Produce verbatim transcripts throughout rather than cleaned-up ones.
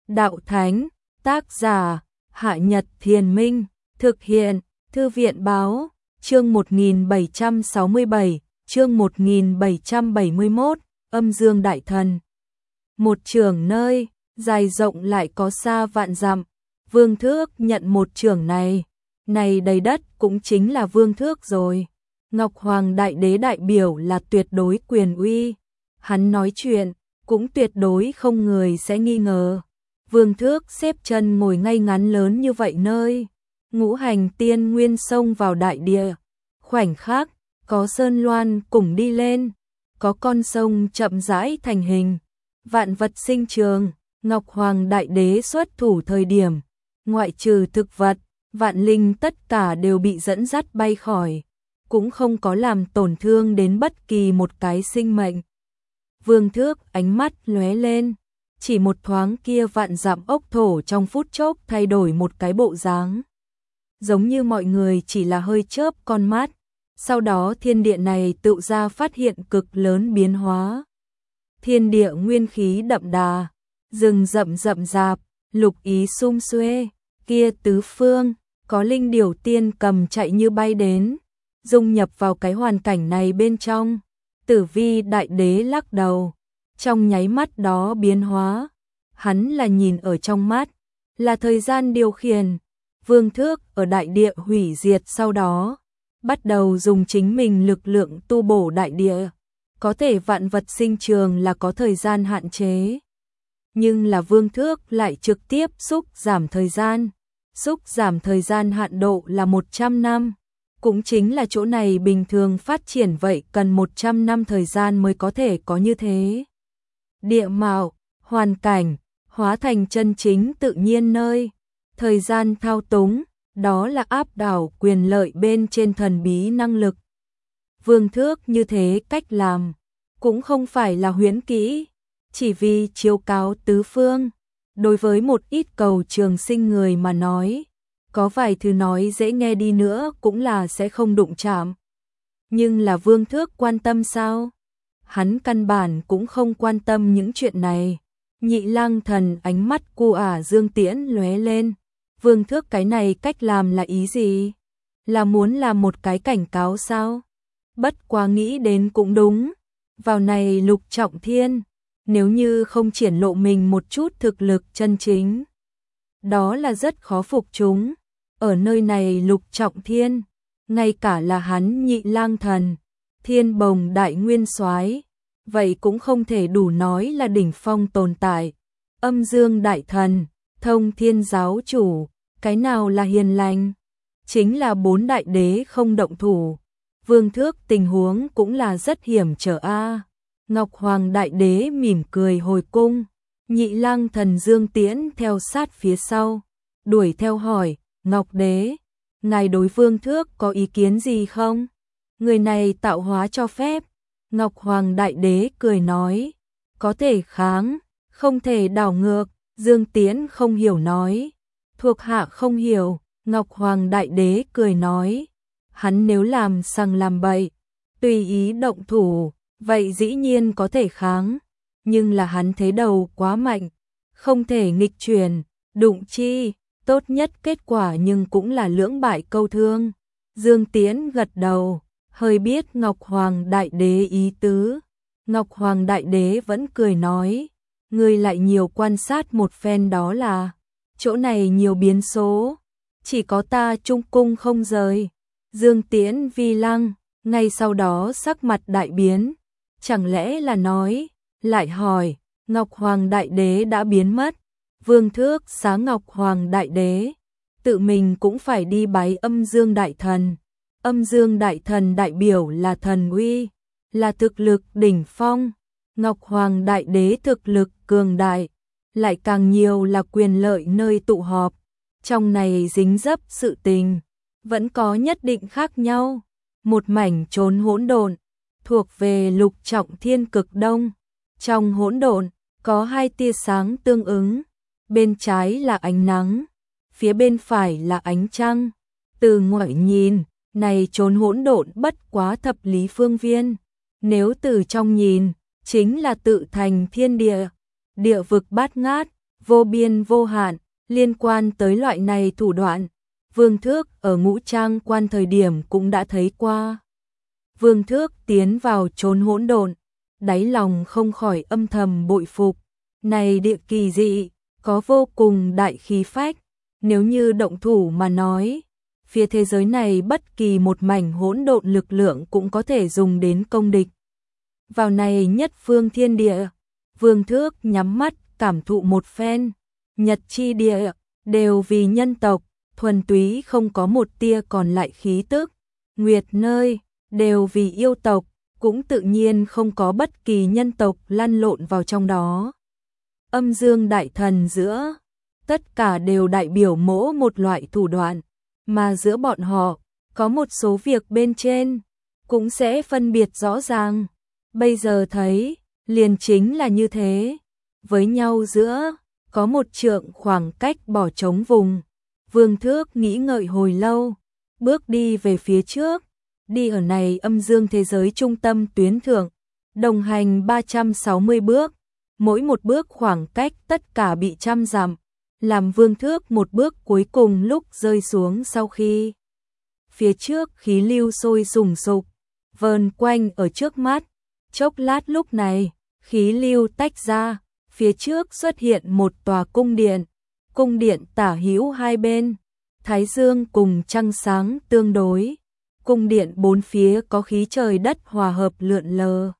đạo thánh, tác giả, Hạ Nhật Thiền Minh, thực hiện, Thư viện báo, chương một nghìn bảy trăm sáu mươi bảy, chương một nghìn bảy trăm bảy mươi mốt, âm dương đại thần. Một trường nơi, dài rộng lại có xa vạn dặm, Vương Thước nhận một trường này, này đầy đất cũng chính là Vương Thước rồi. Ngọc Hoàng Đại Đế đại biểu là tuyệt đối quyền uy, hắn nói chuyện cũng tuyệt đối không người sẽ nghi ngờ. Vương Thước xếp chân ngồi ngay ngắn lớn như vậy nơi, ngũ hành tiên nguyên xông vào đại địa, khoảnh khắc có sơn loan cùng đi lên, có con sông chậm rãi thành hình, vạn vật sinh trường. Ngọc Hoàng Đại Đế xuất thủ thời điểm, ngoại trừ thực vật, vạn linh tất cả đều bị dẫn dắt bay khỏi, cũng không có làm tổn thương đến bất kỳ một cái sinh mệnh. Vương Thước ánh mắt lóe lên, chỉ một thoáng kia vạn dặm ốc thổ trong phút chốc thay đổi một cái bộ dáng. Giống như mọi người chỉ là hơi chớp con mắt, sau đó thiên địa này tự ra phát hiện cực lớn biến hóa. Thiên địa nguyên khí đậm đà, rừng rậm rậm rạp, lục ý sum xuê, kia tứ phương, có linh điểu tiên cầm chạy như bay đến, dung nhập vào cái hoàn cảnh này bên trong. Tử Vi Đại Đế lắc đầu, trong nháy mắt đó biến hóa, hắn là nhìn ở trong mắt, là thời gian điều khiển. Vương Thước ở đại địa hủy diệt sau đó, bắt đầu dùng chính mình lực lượng tu bổ đại địa, có thể vạn vật sinh trường là có thời gian hạn chế. Nhưng là Vương Thước lại trực tiếp xúc giảm thời gian, xúc giảm thời gian hạn độ là một trăm năm. Cũng chính là chỗ này bình thường phát triển vậy cần một trăm năm thời gian mới có thể có như thế. Địa mạo, hoàn cảnh, hóa thành chân chính tự nhiên nơi, thời gian thao túng, đó là áp đảo quyền lợi bên trên thần bí năng lực. Vương Thước như thế cách làm, cũng không phải là huyễn kỹ, chỉ vì chiếu cáo tứ phương. Đối với một ít cầu trường sinh người mà nói, có vài thứ nói dễ nghe đi nữa cũng là sẽ không đụng chạm. Nhưng là Vương Thước quan tâm sao? Hắn căn bản cũng không quan tâm những chuyện này. Nhị Lang Thần ánh mắt cu ả Dương Tiễn lóe lên. Vương Thước cái này cách làm là ý gì? Là muốn làm một cái cảnh cáo sao? Bất quá nghĩ đến cũng đúng. Vào này Lục Trọng Thiên, nếu như không triển lộ mình một chút thực lực chân chính, đó là rất khó phục chúng. Ở nơi này Lục Trọng Thiên, ngay cả là hắn Nhị Lang Thần, Thiên Bồng Đại Nguyên Soái, vậy cũng không thể đủ nói là đỉnh phong tồn tại. Âm Dương Đại Thần, Thông Thiên Giáo Chủ, cái nào là hiền lành? Chính là bốn đại đế không động thủ. Vương Thước tình huống cũng là rất hiểm trở a. Ngọc Hoàng Đại Đế mỉm cười hồi cung, Nhị Lang Thần Dương Tiễn theo sát phía sau, đuổi theo hỏi, Ngọc Đế, ngài đối Vương Thước có ý kiến gì không? Người này tạo hóa cho phép. Ngọc Hoàng Đại Đế cười nói, có thể kháng, không thể đảo ngược. Dương Tiễn không hiểu nói, thuộc hạ không hiểu. Ngọc Hoàng Đại Đế cười nói, hắn nếu làm sằng làm bậy, tùy ý động thủ, vậy dĩ nhiên có thể kháng, nhưng là hắn thế đầu quá mạnh, không thể nghịch chuyển, đụng chi, tốt nhất kết quả nhưng cũng là lưỡng bại câu thương. Dương Tiễn gật đầu, hơi biết Ngọc Hoàng Đại Đế ý tứ. Ngọc Hoàng Đại Đế vẫn cười nói, người lại nhiều quan sát một phen đó là, chỗ này nhiều biến số, chỉ có ta trung cung không rời. Dương Tiễn vi lăng, ngay sau đó sắc mặt đại biến, chẳng lẽ là nói, lại hỏi, Ngọc Hoàng Đại Đế đã biến mất. Vương Thước xá Ngọc Hoàng Đại Đế, tự mình cũng phải đi bái Âm Dương Đại Thần. Âm Dương Đại Thần đại biểu là thần uy, là thực lực đỉnh phong. Ngọc Hoàng Đại Đế thực lực cường đại, lại càng nhiều là quyền lợi nơi tụ họp. Trong này dính dấp sự tình, vẫn có nhất định khác nhau. Một mảnh chốn hỗn độn, thuộc về Lục Trọng Thiên cực đông. Trong hỗn độn, có hai tia sáng tương ứng. Bên trái là ánh nắng, phía bên phải là ánh trăng. Từ ngoại nhìn, này chốn hỗn độn bất quá thập lý phương viên. Nếu từ trong nhìn, chính là tự thành thiên địa. Địa vực bát ngát, vô biên vô hạn. Liên quan tới loại này thủ đoạn, Vương Thước ở Ngũ Trang Quan thời điểm cũng đã thấy qua. Vương Thước tiến vào chốn hỗn độn, đáy lòng không khỏi âm thầm bội phục. Này địa kỳ dị, có vô cùng đại khí phách. Nếu như động thủ mà nói, phía thế giới này bất kỳ một mảnh hỗn độn lực lượng cũng có thể dùng đến công địch. Vào này nhất phương thiên địa, Vương Thước nhắm mắt cảm thụ một phen. Nhật chi địa, đều vì nhân tộc, thuần túy không có một tia còn lại khí tức. Nguyệt nơi, đều vì yêu tộc, cũng tự nhiên không có bất kỳ nhân tộc lăn lộn vào trong đó. Âm dương đại thần giữa, tất cả đều đại biểu mỗi một loại thủ đoạn, mà giữa bọn họ, có một số việc bên trên, cũng sẽ phân biệt rõ ràng. Bây giờ thấy, liền chính là như thế, với nhau giữa, có một trượng khoảng cách bỏ trống vùng. Vương Thước nghĩ ngợi hồi lâu, bước đi về phía trước, đi ở này âm dương thế giới trung tâm tuyến thượng, đồng hành ba trăm sáu mươi bước, mỗi một bước khoảng cách tất cả bị trăm dặm, làm Vương Thước một bước cuối cùng lúc rơi xuống sau khi. Phía trước khí lưu sôi sùng sục, vờn quanh ở trước mắt, chốc lát lúc này, khí lưu tách ra, phía trước xuất hiện một tòa cung điện, cung điện tả hữu hai bên, thái dương cùng trăng sáng tương đối, cung điện bốn phía có khí trời đất hòa hợp lượn lờ.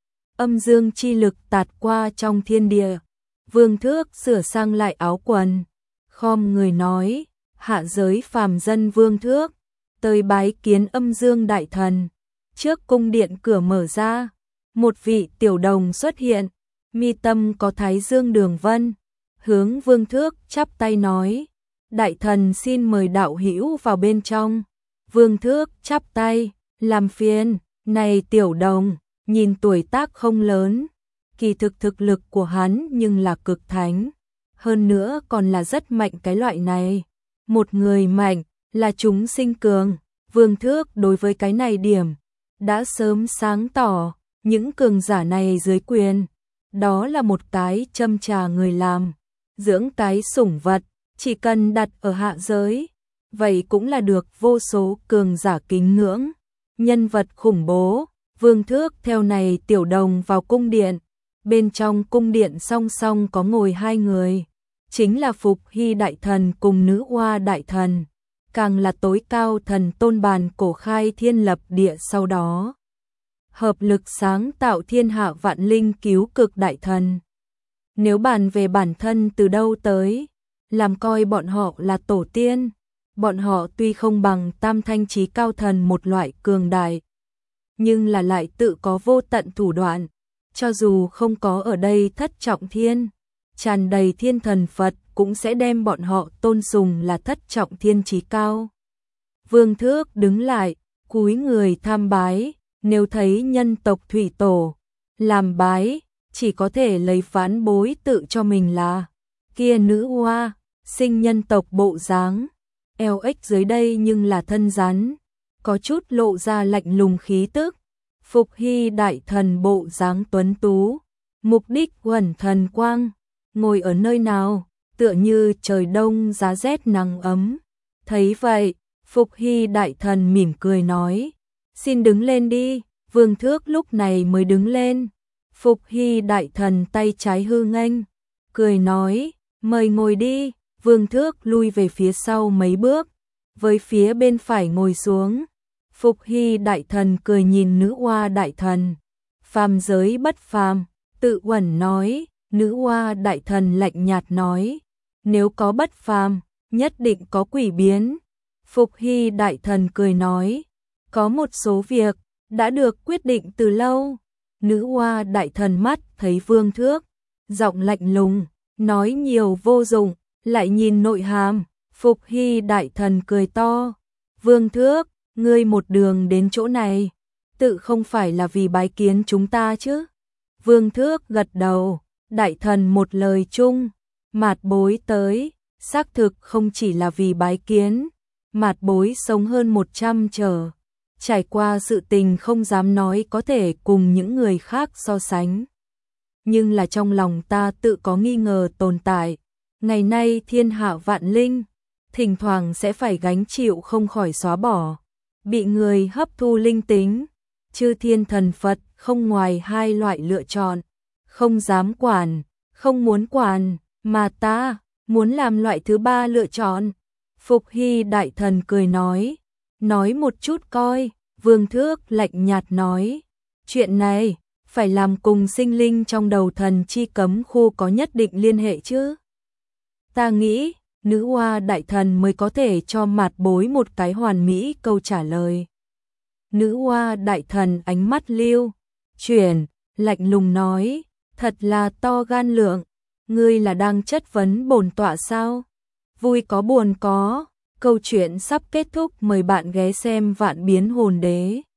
Âm dương chi lực tạt qua trong thiên địa, Vương Thước sửa sang lại áo quần, khom người nói, hạ giới phàm dân Vương Thước, tới bái kiến âm dương đại thần. Trước cung điện cửa mở ra, một vị tiểu đồng xuất hiện, mi tâm có thái dương đường vân, hướng Vương Thước chắp tay nói, đại thần xin mời đạo hữu vào bên trong. Vương Thước chắp tay, làm phiền. Này tiểu đồng, nhìn tuổi tác không lớn, kỳ thực thực lực của hắn nhưng là cực thánh, hơn nữa còn là rất mạnh cái loại này. Một người mạnh là chúng sinh cường, Vương Thước đối với cái này điểm đã sớm sáng tỏ, những cường giả này dưới quyền, đó là một cái châm trà người làm, dưỡng cái sủng vật, chỉ cần đặt ở hạ giới, vậy cũng là được vô số cường giả kính ngưỡng, nhân vật khủng bố. Vương Thước theo này tiểu đồng vào cung điện, bên trong cung điện song song có ngồi hai người, chính là Phục Hy đại thần cùng Nữ Hoa đại thần, càng là tối cao thần tôn bàn cổ khai thiên lập địa sau đó. Hợp lực sáng tạo thiên hạ vạn linh cứu cực đại thần. Nếu bàn về bản thân từ đâu tới, làm coi bọn họ là tổ tiên, bọn họ tuy không bằng tam thanh chí cao thần một loại cường đại, nhưng là lại tự có vô tận thủ đoạn, cho dù không có ở đây thất trọng thiên, tràn đầy thiên thần Phật cũng sẽ đem bọn họ tôn sùng là thất trọng thiên chí cao. Vương Thước đứng lại, cúi người tham bái, nếu thấy nhân tộc thủy tổ, làm bái, chỉ có thể lấy vãn bối tự cho mình là, kia Nữ Hoa, sinh nhân tộc bộ dáng, eo ếch dưới đây nhưng là thân rắn, có chút lộ ra lạnh lùng khí tức. Phục Hy đại thần bộ dáng tuấn tú, mục đích huẩn thần quang, ngồi ở nơi nào, tựa như trời đông giá rét nắng ấm. Thấy vậy, Phục Hy đại thần mỉm cười nói, xin đứng lên đi. Vương Thước lúc này mới đứng lên. Phục Hy đại thần tay trái hư nghênh, cười nói, mời ngồi đi. Vương Thước lui về phía sau mấy bước, với phía bên phải ngồi xuống. Phục Hy đại thần cười nhìn Nữ Hoa đại thần, phàm giới bất phàm, tự uẩn nói. Nữ Hoa đại thần lạnh nhạt nói, nếu có bất phàm, nhất định có quỷ biến. Phục Hy đại thần cười nói, có một số việc đã được quyết định từ lâu. Nữ Hoa đại thần mắt thấy Vương Thước, giọng lạnh lùng, nói nhiều vô dụng, lại nhìn nội hàm. Phục Hy đại thần cười to, Vương Thước, ngươi một đường đến chỗ này, tự không phải là vì bái kiến chúng ta chứ? Vương Thước gật đầu, đại thần một lời chung, mạt bối tới, xác thực không chỉ là vì bái kiến, mạt bối sống hơn một trăm trở, trải qua sự tình không dám nói có thể cùng những người khác so sánh. Nhưng là trong lòng ta tự có nghi ngờ tồn tại, Ngày nay thiên hạ vạn linh, thỉnh thoảng sẽ phải gánh chịu không khỏi xóa bỏ, bị người hấp thu linh tính, chư thiên thần Phật không ngoài hai loại lựa chọn, không dám quản, không muốn quản, mà ta muốn làm loại thứ ba lựa chọn. Phục Hy đại thần cười nói, nói một chút coi. Vương Thước lạnh nhạt nói, chuyện này phải làm cùng sinh linh trong đầu thần chi cấm khu có nhất định liên hệ chứ. Ta nghĩ, nữ hoa đại thần mới có thể cho Mạt Bối một cái hoàn mỹ câu trả lời. Nữ hoa đại thần ánh mắt lưu chuyển, lạnh lùng nói, thật là to gan lượng, ngươi là đang chất vấn bổn tọa sao? Vui có buồn có, câu chuyện sắp kết thúc, mời bạn ghé xem Vạn Biến Hồn Đế.